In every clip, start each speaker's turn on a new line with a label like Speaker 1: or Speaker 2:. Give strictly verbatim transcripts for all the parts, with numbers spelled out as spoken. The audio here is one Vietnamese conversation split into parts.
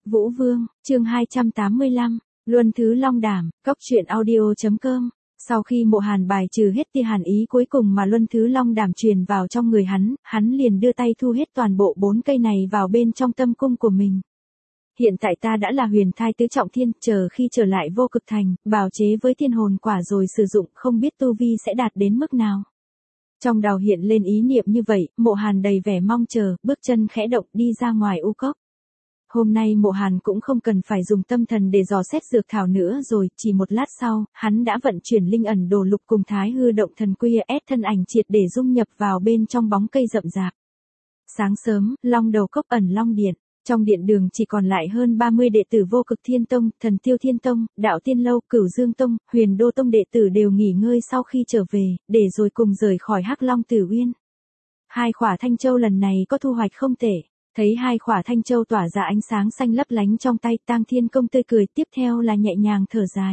Speaker 1: Vũ Vương, chương hai trăm tám mươi lăm, Luân Thứ Long Đảm, cốc truyện audio.com. Sau khi Mộ Hàn bài trừ hết tia hàn ý cuối cùng mà Luân Thứ Long Đảm truyền vào trong người hắn, hắn liền đưa tay thu hết toàn bộ bốn cây này vào bên trong tâm cung của mình. Hiện tại ta đã là huyền thai tứ trọng thiên, chờ khi trở lại vô cực thành, bào chế với thiên hồn quả rồi sử dụng, không biết tu vi sẽ đạt đến mức nào. Trong đầu hiện lên ý niệm như vậy, Mộ Hàn đầy vẻ mong chờ, bước chân khẽ động đi ra ngoài u cốc. Hôm nay Mộ Hàn cũng không cần phải dùng tâm thần để dò xét dược thảo nữa rồi, chỉ một lát sau, hắn đã vận chuyển linh ẩn đồ lục cùng thái hư động thần quy ép thân ảnh triệt để dung nhập vào bên trong bóng cây rậm rạp. Sáng sớm, Long Đầu Cốc ẩn Long Điện, trong điện đường chỉ còn lại hơn ba mươi đệ tử Vô Cực Thiên Tông, Thần Tiêu Thiên Tông, Đạo Tiên Lâu, Cửu Dương Tông, Huyền Đô Tông đệ tử đều nghỉ ngơi sau khi trở về, để rồi cùng rời khỏi Hắc Long Tử Uyên. Hai khỏa thanh châu lần này có thu hoạch không tệ. Thấy hai khỏa thanh châu tỏa ra ánh sáng xanh lấp lánh trong tay, Tang Thiên Công tươi cười, tiếp theo là nhẹ nhàng thở dài.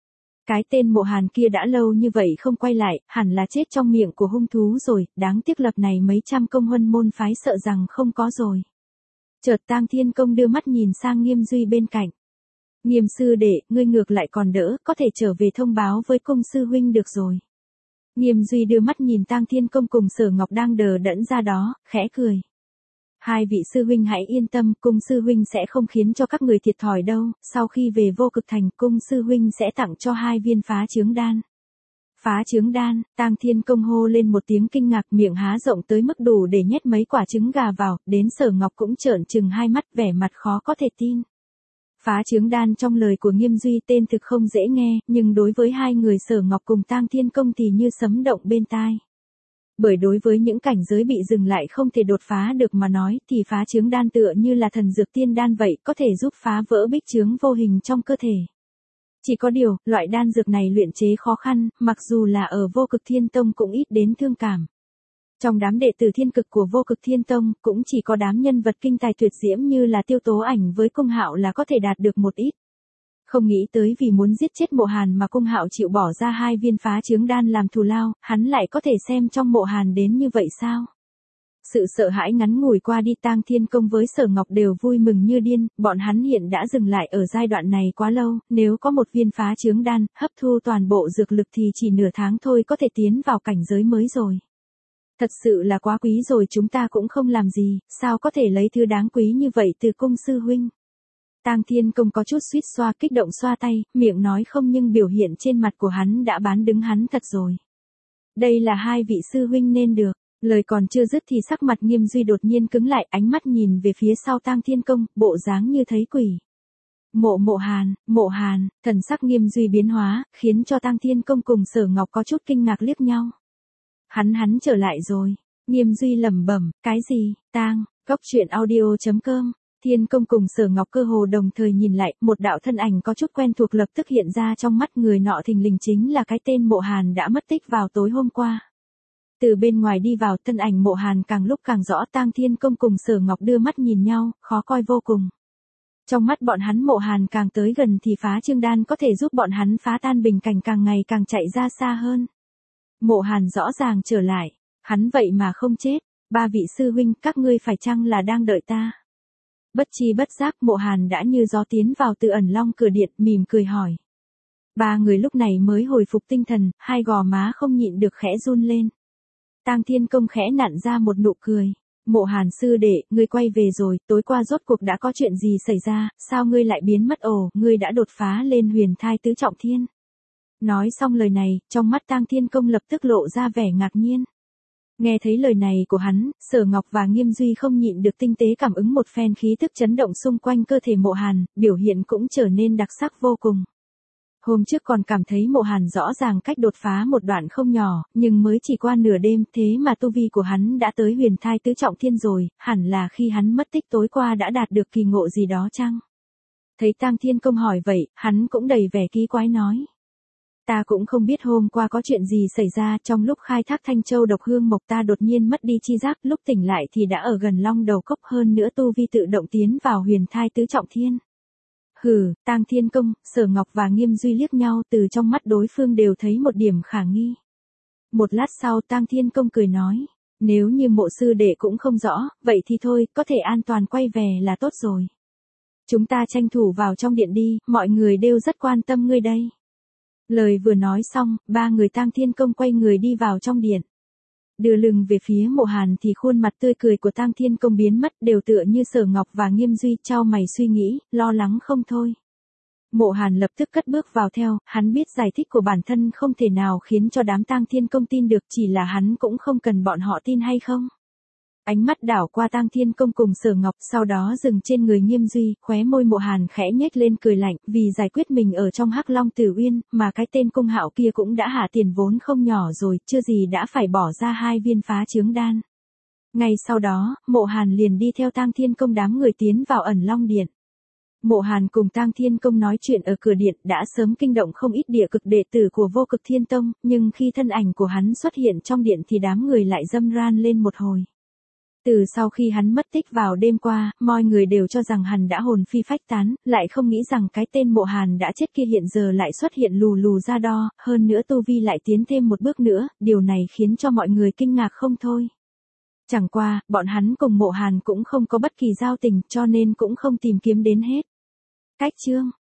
Speaker 1: Cái tên Mộ Hàn kia đã lâu như vậy không quay lại, hẳn là chết trong miệng của hung thú rồi, đáng tiếc lập này mấy trăm công huân môn phái sợ rằng không có rồi. Chợt Tang Thiên Công đưa mắt nhìn sang Nghiêm Duy bên cạnh. Nghiêm sư đệ, ngươi ngược lại còn đỡ, có thể trở về thông báo với Cung sư huynh được rồi. Nghiêm Duy đưa mắt nhìn Tang Thiên Công cùng Sở Ngọc đang đờ đẫn ra đó, khẽ cười. Hai vị sư huynh hãy yên tâm, Cung sư huynh sẽ không khiến cho các người thiệt thòi đâu, sau khi về vô cực thành, Cung sư huynh sẽ tặng cho hai viên phá chướng đan. Phá chướng đan, Tang Thiên Công hô lên một tiếng kinh ngạc, miệng há rộng tới mức đủ để nhét mấy quả trứng gà vào, đến Sở Ngọc cũng trợn trừng hai mắt, vẻ mặt khó có thể tin. Phá chướng đan trong lời của Nghiêm Duy tên thực không dễ nghe, nhưng đối với hai người Sở Ngọc cùng Tang Thiên Công thì như sấm động bên tai. Bởi đối với những cảnh giới bị dừng lại không thể đột phá được mà nói, thì phá chướng đan tựa như là thần dược tiên đan vậy, có thể giúp phá vỡ bích chướng vô hình trong cơ thể. Chỉ có điều, loại đan dược này luyện chế khó khăn, mặc dù là ở Vô Cực Thiên Tông cũng ít đến thương cảm. Trong đám đệ tử thiên cực của Vô Cực Thiên Tông, cũng chỉ có đám nhân vật kinh tài tuyệt diễm như là Tiêu Tố Ảnh với Cung Hạo là có thể đạt được một ít. Không nghĩ tới vì muốn giết chết Mộ Hàn mà Cung Hạo chịu bỏ ra hai viên phá chướng đan làm thù lao, hắn lại có thể xem trong Mộ Hàn đến như vậy sao? Sự sợ hãi ngắn ngủi qua đi, Tang Thiên Công với Sở Ngọc đều vui mừng như điên, bọn hắn hiện đã dừng lại ở giai đoạn này quá lâu, nếu có một viên phá chướng đan, hấp thu toàn bộ dược lực thì chỉ nửa tháng thôi có thể tiến vào cảnh giới mới rồi. Thật sự là quá quý rồi, chúng ta cũng không làm gì, sao có thể lấy thứ đáng quý như vậy từ Cung sư huynh. Tang Thiên Công có chút suýt xoa, kích động xoa tay, miệng nói không nhưng biểu hiện trên mặt của hắn đã bán đứng hắn thật rồi. Đây là hai vị sư huynh nên được. Lời còn chưa dứt thì sắc mặt Nghiêm Duy đột nhiên cứng lại, ánh mắt nhìn về phía sau Tang Thiên Công, bộ dáng như thấy quỷ. Mộ Mộ Hàn, Mộ Hàn, thần sắc Nghiêm Duy biến hóa, khiến cho Tang Thiên Công cùng Sở Ngọc có chút kinh ngạc liếc nhau. Hắn hắn trở lại rồi. Nghiêm Duy lẩm bẩm, cái gì? Tang, cốc truyện audio.com. Thiên Công cùng Sở Ngọc cơ hồ đồng thời nhìn lại, một đạo thân ảnh có chút quen thuộc lập tức hiện ra trong mắt người nọ, thình lình chính là cái tên Mộ Hàn đã mất tích vào tối hôm qua. Từ bên ngoài đi vào, thân ảnh Mộ Hàn càng lúc càng rõ, Tang Thiên Công cùng Sở Ngọc đưa mắt nhìn nhau, khó coi vô cùng. Trong mắt bọn hắn Mộ Hàn càng tới gần thì phá chướng đan có thể giúp bọn hắn phá tan bình cảnh càng ngày càng chạy ra xa hơn. Mộ Hàn rõ ràng trở lại, hắn vậy mà không chết, ba vị sư huynh các ngươi phải chăng là đang đợi ta? Bất chi bất giác Mộ Hàn đã như gió tiến vào từ ẩn long cửa điện, mỉm cười hỏi. Ba người lúc này mới hồi phục tinh thần, hai gò má không nhịn được khẽ run lên. Tang Thiên Công khẽ nặn ra một nụ cười. Mộ Hàn sư đệ, ngươi quay về rồi, tối qua rốt cuộc đã có chuyện gì xảy ra, sao ngươi lại biến mất? Ồ, ngươi đã đột phá lên huyền thai tứ trọng thiên. Nói xong lời này, trong mắt Tang Thiên Công lập tức lộ ra vẻ ngạc nhiên. Nghe thấy lời này của hắn, Sở Ngọc và Nghiêm Duy không nhịn được tinh tế cảm ứng một phen khí tức chấn động xung quanh cơ thể Mộ Hàn, biểu hiện cũng trở nên đặc sắc vô cùng. Hôm trước còn cảm thấy Mộ Hàn rõ ràng cách đột phá một đoạn không nhỏ, nhưng mới chỉ qua nửa đêm, thế mà tu vi của hắn đã tới huyền thai tứ trọng thiên rồi, hẳn là khi hắn mất tích tối qua đã đạt được kỳ ngộ gì đó chăng? Thấy Tang Thiên Công hỏi vậy, hắn cũng đầy vẻ kỳ quái nói. Ta cũng không biết hôm qua có chuyện gì xảy ra, trong lúc khai thác Thanh Châu độc hương mộc ta đột nhiên mất đi chi giác, lúc tỉnh lại thì đã ở gần Long Đầu Cốc, hơn nữa tu vi tự động tiến vào huyền thai tứ trọng thiên. Hừ, Tang Thiên Công, Sở Ngọc và Nghiêm Duy liếc nhau, từ trong mắt đối phương đều thấy một điểm khả nghi. Một lát sau Tang Thiên Công cười nói, nếu như Mộ sư đệ cũng không rõ, vậy thì thôi, có thể an toàn quay về là tốt rồi. chúng ta tranh thủ vào trong điện đi, mọi người đều rất quan tâm ngươi đây. Lời vừa nói xong, ba người Tang Thiên Công quay người đi vào trong điện. Đưa lưng về phía Mộ Hàn thì khuôn mặt tươi cười của Tang Thiên Công biến mất, đều tựa như Sở Ngọc và Nghiêm Duy, chau mày suy nghĩ, lo lắng không thôi. Mộ Hàn lập tức cất bước vào theo, hắn biết giải thích của bản thân không thể nào khiến cho đám Tang Thiên Công tin được, chỉ là hắn cũng không cần bọn họ tin hay không. Ánh mắt đảo qua Tang Thiên Công cùng Sở Ngọc, sau đó dừng trên người Nghiêm Duy, khóe môi Mộ Hàn khẽ nhếch lên cười lạnh, vì giải quyết mình ở trong Hắc Long Tử Uyên, mà cái tên Cung Hạo kia cũng đã hạ tiền vốn không nhỏ rồi, chưa gì đã phải bỏ ra hai viên phá chướng đan. Ngay sau đó, Mộ Hàn liền đi theo Tang Thiên Công đám người tiến vào Ẩn Long Điện. Mộ Hàn cùng Tang Thiên Công nói chuyện ở cửa điện đã sớm kinh động không ít địa cực đệ tử của Vô Cực Thiên Tông, nhưng khi thân ảnh của hắn xuất hiện trong điện thì đám người lại râm ran lên một hồi. Từ sau khi hắn mất tích vào đêm qua, mọi người đều cho rằng hắn đã hồn phi phách tán, lại không nghĩ rằng cái tên Mộ Hàn đã chết kia hiện giờ lại xuất hiện lù lù ra đo, hơn nữa tu vi lại tiến thêm một bước nữa, điều này khiến cho mọi người kinh ngạc không thôi. Chẳng qua, bọn hắn cùng Mộ Hàn cũng không có bất kỳ giao tình cho nên cũng không tìm kiếm đến hết. Cách chương